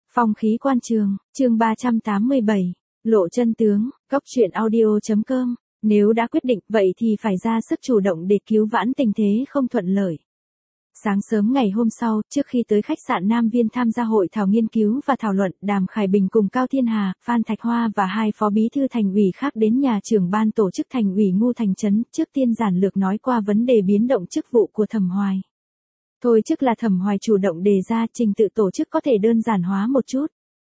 Phong khí quan trường, chương 387, lộ chân tướng, góc truyện audio.com, nếu đã quyết định vậy thì phải ra sức chủ động để cứu vãn tình thế không thuận lợi. Sáng sớm ngày hôm sau, trước khi tới khách sạn Nam Viên tham gia hội thảo nghiên cứu và thảo luận, Đàm Khải Bình cùng Cao Thiên Hà, Phan Thạch Hoa và hai phó bí thư thành ủy khác đến nhà trưởng ban tổ chức thành ủy Ngu Thành Trấn, trước tiên giản lược nói qua vấn đề biến động chức vụ của Thẩm Hoài. Thôi chức là Thẩm Hoài chủ động đề ra, trình tự tổ chức có thể đơn giản hóa một chút.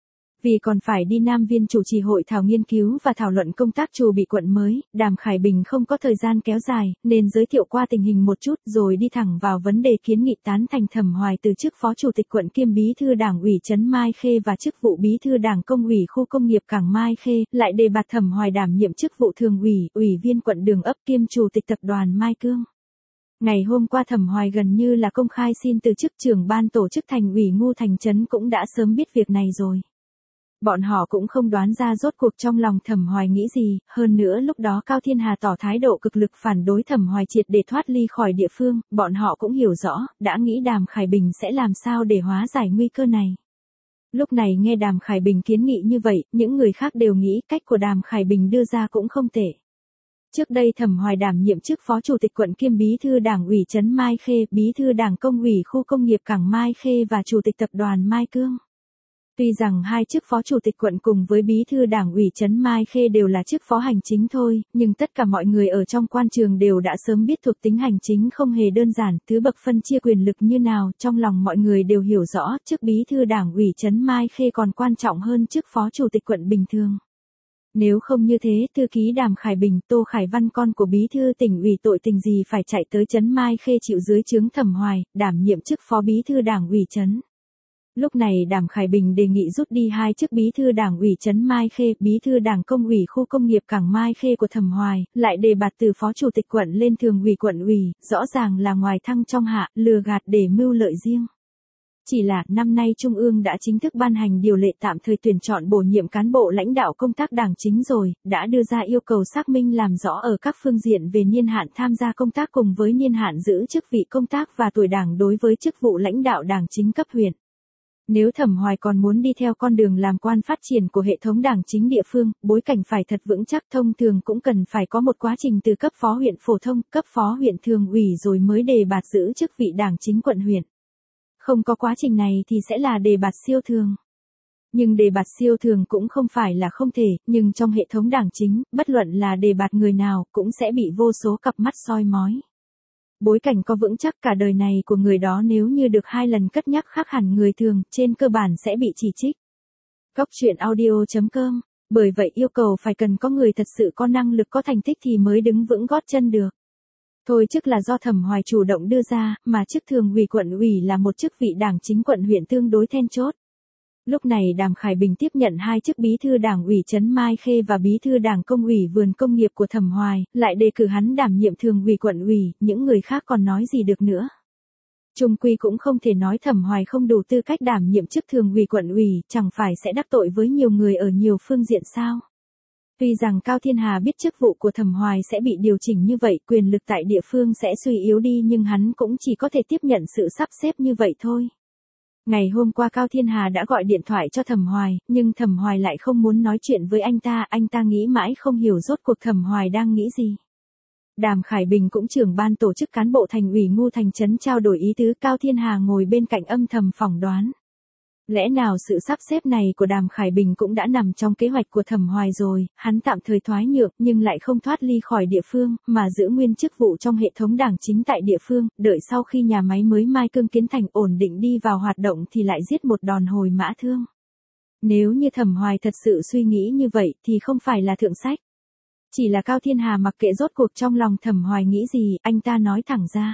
Vì còn phải đi Nam Viên chủ trì hội thảo nghiên cứu và thảo luận công tác chủ bị quận mới, Đàm Khải Bình không có thời gian kéo dài, nên giới thiệu qua tình hình một chút rồi đi thẳng vào vấn đề kiến nghị tán thành Thẩm Hoài từ chức phó chủ tịch quận kiêm bí thư đảng ủy trấn Mai Khê và chức vụ bí thư đảng công ủy khu công nghiệp Cảng Mai Khê, lại đề bạt Thẩm Hoài đảm nhiệm chức vụ thường ủy, ủy viên quận Đường Ấp kiêm chủ tịch tập đoàn Mai Cương. Ngày hôm qua Thẩm Hoài gần như là công khai xin từ chức trưởng ban tổ chức thành ủy Ngu Thành Trấn cũng đã sớm biết việc này rồi. Bọn họ cũng không đoán ra rốt cuộc trong lòng Thẩm Hoài nghĩ gì, hơn nữa lúc đó Cao Thiên Hà tỏ thái độ cực lực phản đối Thẩm Hoài triệt để thoát ly khỏi địa phương, bọn họ cũng hiểu rõ, đã nghĩ Đàm Khải Bình sẽ làm sao để hóa giải nguy cơ này. Lúc này nghe Đàm Khải Bình kiến nghị như vậy, những người khác đều nghĩ cách của Đàm Khải Bình đưa ra cũng không tệ. Trước đây Thẩm Hoài đảm nhiệm chức phó chủ tịch quận kiêm bí thư đảng ủy trấn Mai Khê, bí thư đảng công ủy khu công nghiệp Cảng Mai Khê và chủ tịch tập đoàn Mai Cương. Tuy rằng hai chức phó chủ tịch quận cùng với bí thư đảng ủy trấn Mai Khê đều là chức phó hành chính thôi, nhưng tất cả mọi người ở trong quan trường đều đã sớm biết thuộc tính hành chính không hề đơn giản, thứ bậc phân chia quyền lực như nào, trong lòng mọi người đều hiểu rõ, chức bí thư đảng ủy trấn Mai Khê còn quan trọng hơn chức phó chủ tịch quận bình thường. Nếu không như thế, thư ký Đàm Khải Bình, Tô Khải Văn con của bí thư tỉnh ủy tội tình gì phải chạy tới trấn Mai Khê chịu dưới trướng Thẩm Hoài, đảm nhiệm chức phó bí thư đảng ủy trấn. Lúc này Đàm Khải Bình đề nghị rút đi hai chức bí thư đảng ủy trấn Mai Khê, bí thư đảng công ủy khu công nghiệp Cảng Mai Khê của Thẩm Hoài, lại đề bạt từ phó chủ tịch quận lên thường ủy quận ủy, rõ ràng là ngoài thăng trong hạ, lừa gạt để mưu lợi riêng. Chỉ là năm nay Trung ương đã chính thức ban hành điều lệ tạm thời tuyển chọn bổ nhiệm cán bộ lãnh đạo công tác đảng chính rồi, đã đưa ra yêu cầu xác minh làm rõ ở các phương diện về niên hạn tham gia công tác cùng với niên hạn giữ chức vị công tác và tuổi đảng đối với chức vụ lãnh đạo đảng chính cấp huyện. Nếu Thẩm Hoài còn muốn đi theo con đường làm quan phát triển của hệ thống đảng chính địa phương, bối cảnh phải thật vững chắc, thông thường cũng cần phải có một quá trình từ cấp phó huyện phổ thông, cấp phó huyện thường ủy rồi mới đề bạt giữ chức vị đảng chính quận huyện. Không có quá trình này thì sẽ là đề bạt siêu thường. Nhưng đề bạt siêu thường cũng không phải là không thể, nhưng trong hệ thống đảng chính, bất luận là đề bạt người nào cũng sẽ bị vô số cặp mắt soi mói. Bối cảnh có vững chắc cả đời này của người đó nếu như được hai lần cất nhắc khác hẳn người thường, trên cơ bản sẽ bị chỉ trích. Góc truyện audio.com, bởi vậy yêu cầu phải cần có người thật sự có năng lực có thành tích thì mới đứng vững gót chân được. Thôi chức là do Thẩm Hoài chủ động đưa ra, mà chức thường ủy quận ủy là một chức vị đảng chính quận huyện tương đối then chốt. Lúc này Đàm Khải Bình tiếp nhận hai chức bí thư đảng ủy trấn Mai Khê và bí thư đảng công ủy vườn công nghiệp của Thẩm Hoài, lại đề cử hắn đảm nhiệm thường ủy quận ủy, những người khác còn nói gì được nữa. Chung quy cũng không thể nói Thẩm Hoài không đủ tư cách đảm nhiệm chức thường ủy quận ủy, chẳng phải sẽ đắc tội với nhiều người ở nhiều phương diện sao. Tuy rằng Cao Thiên Hà biết chức vụ của Thẩm Hoài sẽ bị điều chỉnh như vậy, quyền lực tại địa phương sẽ suy yếu đi nhưng hắn cũng chỉ có thể tiếp nhận sự sắp xếp như vậy thôi. Ngày hôm qua Cao Thiên Hà đã gọi điện thoại cho Thẩm Hoài, nhưng Thẩm Hoài lại không muốn nói chuyện với anh ta nghĩ mãi không hiểu rốt cuộc Thẩm Hoài đang nghĩ gì. Đàm Khải Bình cũng trưởng ban tổ chức cán bộ thành ủy Ngu Thành Trấn trao đổi ý tứ, Cao Thiên Hà ngồi bên cạnh âm thầm phỏng đoán. Lẽ nào sự sắp xếp này của Đàm Khải Bình cũng đã nằm trong kế hoạch của Thẩm Hoài rồi, hắn tạm thời thoái nhượng nhưng lại không thoát ly khỏi địa phương, mà giữ nguyên chức vụ trong hệ thống đảng chính tại địa phương, đợi sau khi nhà máy mới Mai Cương kiến thành ổn định đi vào hoạt động thì lại giết một đòn hồi mã thương. Nếu như Thẩm Hoài thật sự suy nghĩ như vậy thì không phải là thượng sách. Chỉ là Cao Thiên Hà mặc kệ rốt cuộc trong lòng Thẩm Hoài nghĩ gì, anh ta nói thẳng ra.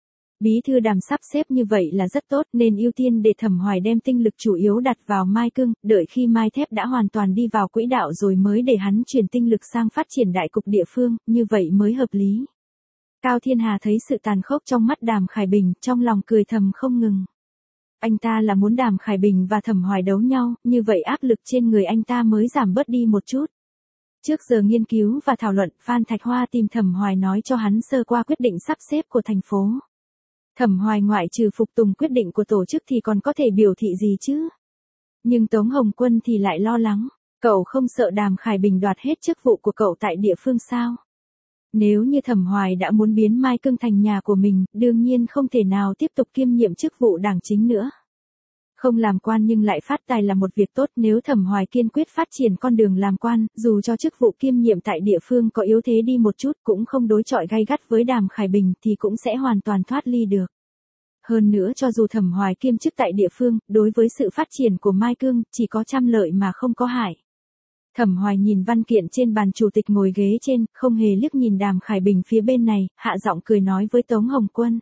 Bí thư Đàm sắp xếp như vậy là rất tốt nên ưu tiên để Thẩm Hoài đem tinh lực chủ yếu đặt vào Mai Cương, đợi khi Mai Thép đã hoàn toàn đi vào quỹ đạo rồi mới để hắn chuyển tinh lực sang phát triển đại cục địa phương, như vậy mới hợp lý. Cao Thiên Hà thấy sự tàn khốc trong mắt Đàm Khải Bình, trong lòng cười thầm không ngừng. Anh ta là muốn Đàm Khải Bình và Thẩm Hoài đấu nhau, như vậy áp lực trên người anh ta mới giảm bớt đi một chút. Trước giờ nghiên cứu và thảo luận, Phan Thạch Hoa tìm Thẩm Hoài nói cho hắn sơ qua quyết định sắp xếp của thành phố. Thẩm Hoài ngoại trừ phục tùng quyết định của tổ chức thì còn có thể biểu thị gì chứ? Nhưng Tống Hồng Quân thì lại lo lắng, cậu không sợ Đàm Khải Bình đoạt hết chức vụ của cậu tại địa phương sao? Nếu như Thẩm Hoài đã muốn biến Mai Cương thành nhà của mình, đương nhiên không thể nào tiếp tục kiêm nhiệm chức vụ đảng chính nữa. Không làm quan nhưng lại phát tài là một việc tốt, nếu Thẩm Hoài kiên quyết phát triển con đường làm quan, dù cho chức vụ kiêm nhiệm tại địa phương có yếu thế đi một chút cũng không đối chọi gay gắt với Đàm Khải Bình thì cũng sẽ hoàn toàn thoát ly được. Hơn nữa cho dù Thẩm Hoài kiêm chức tại địa phương, đối với sự phát triển của Mai Cương chỉ có trăm lợi mà không có hại. Thẩm Hoài nhìn văn kiện trên bàn chủ tịch ngồi ghế trên, không hề liếc nhìn Đàm Khải Bình phía bên này, hạ giọng cười nói với Tống Hồng Quân.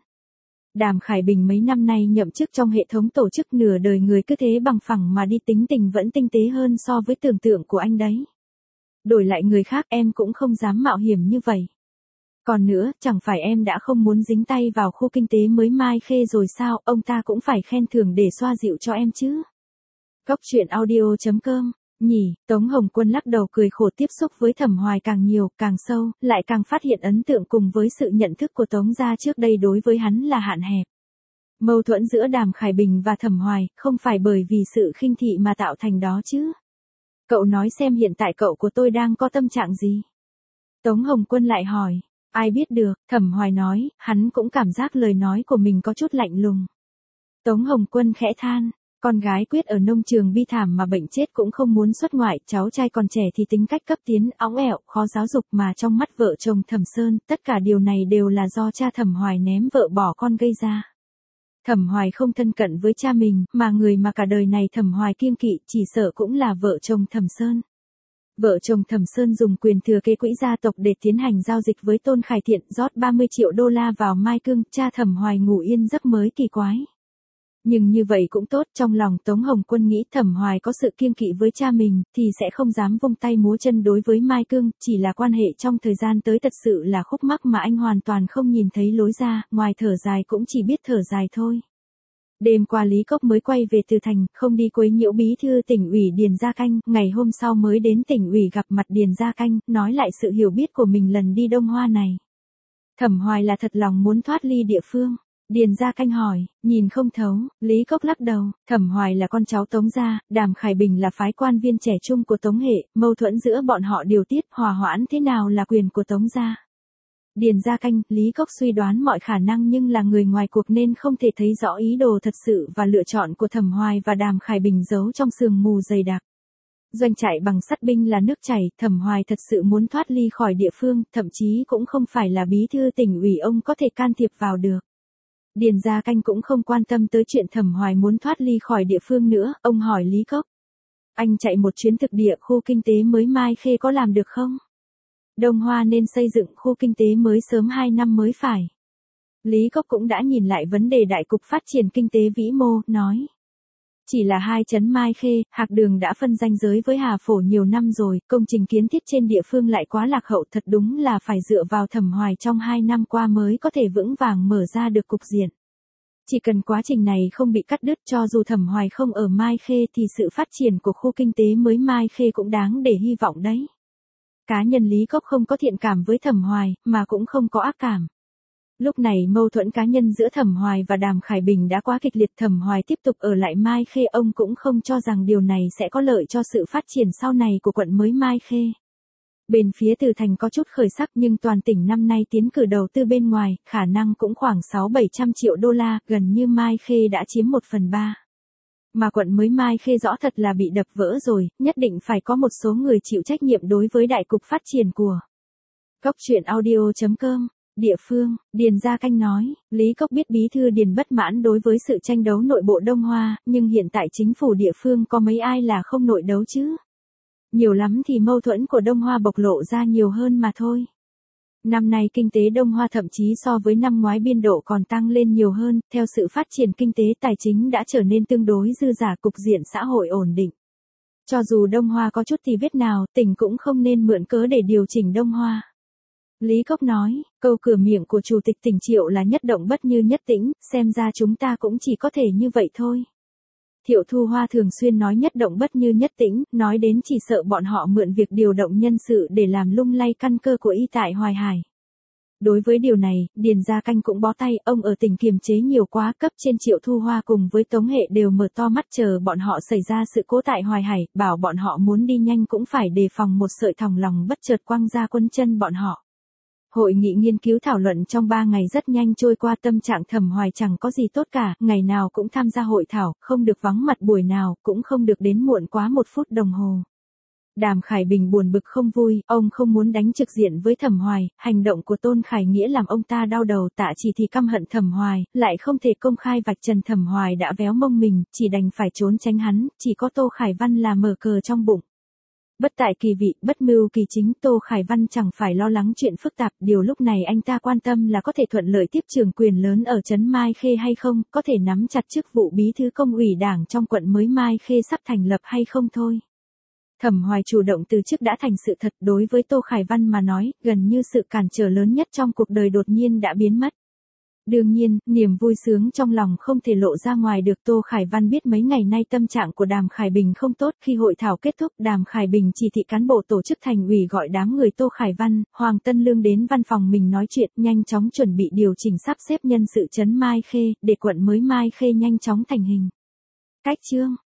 Đàm Khải Bình mấy năm nay nhậm chức trong hệ thống tổ chức nửa đời người cứ thế bằng phẳng mà đi, tính tình vẫn tinh tế hơn so với tưởng tượng của anh đấy. Đổi lại người khác em cũng không dám mạo hiểm như vậy. Còn nữa, chẳng phải em đã không muốn dính tay vào khu kinh tế mới Mai Khê rồi sao, ông ta cũng phải khen thưởng để xoa dịu cho em chứ. Cóc truyện audio.com Nhỉ, Tống Hồng Quân lắc đầu cười khổ, tiếp xúc với Thẩm Hoài càng nhiều, càng sâu, lại càng phát hiện ấn tượng cùng với sự nhận thức của Tống gia trước đây đối với hắn là hạn hẹp. Mâu thuẫn giữa Đàm Khải Bình và Thẩm Hoài, không phải bởi vì sự khinh thị mà tạo thành đó chứ. Cậu nói xem hiện tại cậu của tôi đang có tâm trạng gì? Tống Hồng Quân lại hỏi. Ai biết được, Thẩm Hoài nói, hắn cũng cảm giác lời nói của mình có chút lạnh lùng. Tống Hồng Quân khẽ than. Con gái Quyết ở nông trường bi thảm mà bệnh chết cũng không muốn xuất ngoại, cháu trai còn trẻ thì tính cách cấp tiến, óng ẹo, khó giáo dục, mà trong mắt vợ chồng Thẩm Sơn, tất cả điều này đều là do cha Thẩm Hoài ném vợ bỏ con gây ra. Thẩm Hoài không thân cận với cha mình, mà người mà cả đời này Thẩm Hoài kiêng kỵ chỉ sợ cũng là vợ chồng Thẩm Sơn. Vợ chồng Thẩm Sơn dùng quyền thừa kế quỹ gia tộc để tiến hành giao dịch với Tôn Khải Thiện, rót 30 triệu đô la vào Mai Cương, cha Thẩm Hoài ngủ yên giấc mới kỳ quái. Nhưng như vậy cũng tốt, trong lòng Tống Hồng Quân nghĩ Thẩm Hoài có sự kiêng kỵ với cha mình, thì sẽ không dám vung tay múa chân đối với Mai Cương, chỉ là quan hệ trong thời gian tới thật sự là khúc mắc mà anh hoàn toàn không nhìn thấy lối ra, ngoài thở dài cũng chỉ biết thở dài thôi. Đêm qua Lý Cốc mới quay về từ thành, không đi quấy nhiễu bí thư tỉnh ủy Điền Gia Canh, ngày hôm sau mới đến tỉnh ủy gặp mặt Điền Gia Canh, nói lại sự hiểu biết của mình lần đi Đông Hoa này. Thẩm Hoài là thật lòng muốn thoát ly địa phương. Điền Gia Canh hỏi, nhìn không thấu, Lý Cốc lắc đầu, Thẩm Hoài là con cháu Tống gia, Đàm Khải Bình là phái quan viên trẻ trung của Tống hệ, mâu thuẫn giữa bọn họ điều tiết, hòa hoãn thế nào là quyền của Tống gia. Điền Gia Canh, Lý Cốc suy đoán mọi khả năng nhưng là người ngoài cuộc nên không thể thấy rõ ý đồ thật sự và lựa chọn của Thẩm Hoài và Đàm Khải Bình giấu trong sương mù dày đặc. Doanh trại bằng sắt binh là nước chảy, Thẩm Hoài thật sự muốn thoát ly khỏi địa phương, thậm chí cũng không phải là bí thư tỉnh ủy ông có thể can thiệp vào được. Điền Gia Canh cũng không quan tâm tới chuyện Thẩm Hoài muốn thoát ly khỏi địa phương nữa, ông hỏi Lý Cốc. Anh chạy một chuyến thực địa khu kinh tế mới Mai Khê có làm được không? Đông Hoa nên xây dựng khu kinh tế mới sớm 2 năm mới phải. Lý Cốc cũng đã nhìn lại vấn đề đại cục phát triển kinh tế vĩ mô, nói. Chỉ là 2 trấn Mai Khê, Hạc Đường đã phân ranh giới với Hà Phổ nhiều năm rồi, công trình kiến thiết trên địa phương lại quá lạc hậu, thật đúng là phải dựa vào Thẩm Hoài trong 2 năm qua mới có thể vững vàng mở ra được cục diện. Chỉ cần quá trình này không bị cắt đứt, cho dù Thẩm Hoài không ở Mai Khê thì sự phát triển của khu kinh tế mới Mai Khê cũng đáng để hy vọng đấy. Cá nhân Lý Cốc không có thiện cảm với Thẩm Hoài, mà cũng không có ác cảm. Lúc này mâu thuẫn cá nhân giữa Thẩm Hoài và Đàm Khải Bình đã quá kịch liệt, Thẩm Hoài tiếp tục ở lại Mai Khê ông cũng không cho rằng điều này sẽ có lợi cho sự phát triển sau này của quận mới Mai Khê. Bên phía Từ Thành có chút khởi sắc nhưng toàn tỉnh năm nay tiến cử đầu tư bên ngoài, khả năng cũng khoảng 600-700 triệu đô la, gần như Mai Khê đã chiếm 1/3. Mà quận mới Mai Khê rõ thật là bị đập vỡ rồi, nhất định phải có một số người chịu trách nhiệm đối với đại cục phát triển của. Cóc truyện audio.com Địa phương, Điền Gia Canh nói, Lý Cốc biết bí thư Điền bất mãn đối với sự tranh đấu nội bộ Đông Hoa, nhưng hiện tại chính phủ địa phương có mấy ai là không nội đấu chứ? Nhiều lắm thì mâu thuẫn của Đông Hoa bộc lộ ra nhiều hơn mà thôi. Năm nay kinh tế Đông Hoa thậm chí so với năm ngoái biên độ còn tăng lên nhiều hơn, theo sự phát triển kinh tế tài chính đã trở nên tương đối dư giả, cục diện xã hội ổn định. Cho dù Đông Hoa có chút thì vết nào, tỉnh cũng không nên mượn cớ để điều chỉnh Đông Hoa. Lý Cốc nói, câu cửa miệng của Chủ tịch tỉnh Triệu là nhất động bất như nhất tĩnh, xem ra chúng ta cũng chỉ có thể như vậy thôi. Thiệu Thu Hoa thường xuyên nói nhất động bất như nhất tĩnh, nói đến chỉ sợ bọn họ mượn việc điều động nhân sự để làm lung lay căn cơ của y tại Hoài Hải. Đối với điều này, Điền Gia Canh cũng bó tay, ông ở tỉnh kiềm chế nhiều quá, cấp trên Triệu Thu Hoa cùng với Tống Hệ đều mở to mắt chờ bọn họ xảy ra sự cố tại Hoài Hải, bảo bọn họ muốn đi nhanh cũng phải đề phòng một sợi thòng lòng bất chợt quăng ra quân chân bọn họ. Hội nghị nghiên cứu thảo luận trong 3 ngày rất nhanh trôi qua, tâm trạng Thẩm Hoài chẳng có gì tốt cả, ngày nào cũng tham gia hội thảo, không được vắng mặt buổi nào, cũng không được đến muộn quá 1 phút đồng hồ. Đàm Khải Bình buồn bực không vui, ông không muốn đánh trực diện với Thẩm Hoài, hành động của Tôn Khải Nghĩa làm ông ta đau đầu, Tạ Chỉ thì căm hận Thẩm Hoài, lại không thể công khai vạch trần Thẩm Hoài đã véo mông mình, chỉ đành phải trốn tránh hắn, chỉ có Tô Khải Văn là mở cờ trong bụng. Bất tại kỳ vị, bất mưu kỳ chính, Tô Khải Văn chẳng phải lo lắng chuyện phức tạp, điều lúc này anh ta quan tâm là có thể thuận lợi tiếp trường quyền lớn ở trấn Mai Khê hay không, có thể nắm chặt chức vụ bí thư công ủy đảng trong quận mới Mai Khê sắp thành lập hay không thôi. Thẩm Hoài chủ động từ chức đã thành sự thật, đối với Tô Khải Văn mà nói, gần như sự cản trở lớn nhất trong cuộc đời đột nhiên đã biến mất. Đương nhiên, niềm vui sướng trong lòng không thể lộ ra ngoài được. Tô Khải Văn biết mấy ngày nay tâm trạng của Đàm Khải Bình không tốt, khi hội thảo kết thúc Đàm Khải Bình chỉ thị cán bộ tổ chức thành ủy gọi đám người Tô Khải Văn, Hoàng Tân Lương đến văn phòng mình nói chuyện, nhanh chóng chuẩn bị điều chỉnh sắp xếp nhân sự trấn Mai Khê, để quận mới Mai Khê nhanh chóng thành hình. Cách chương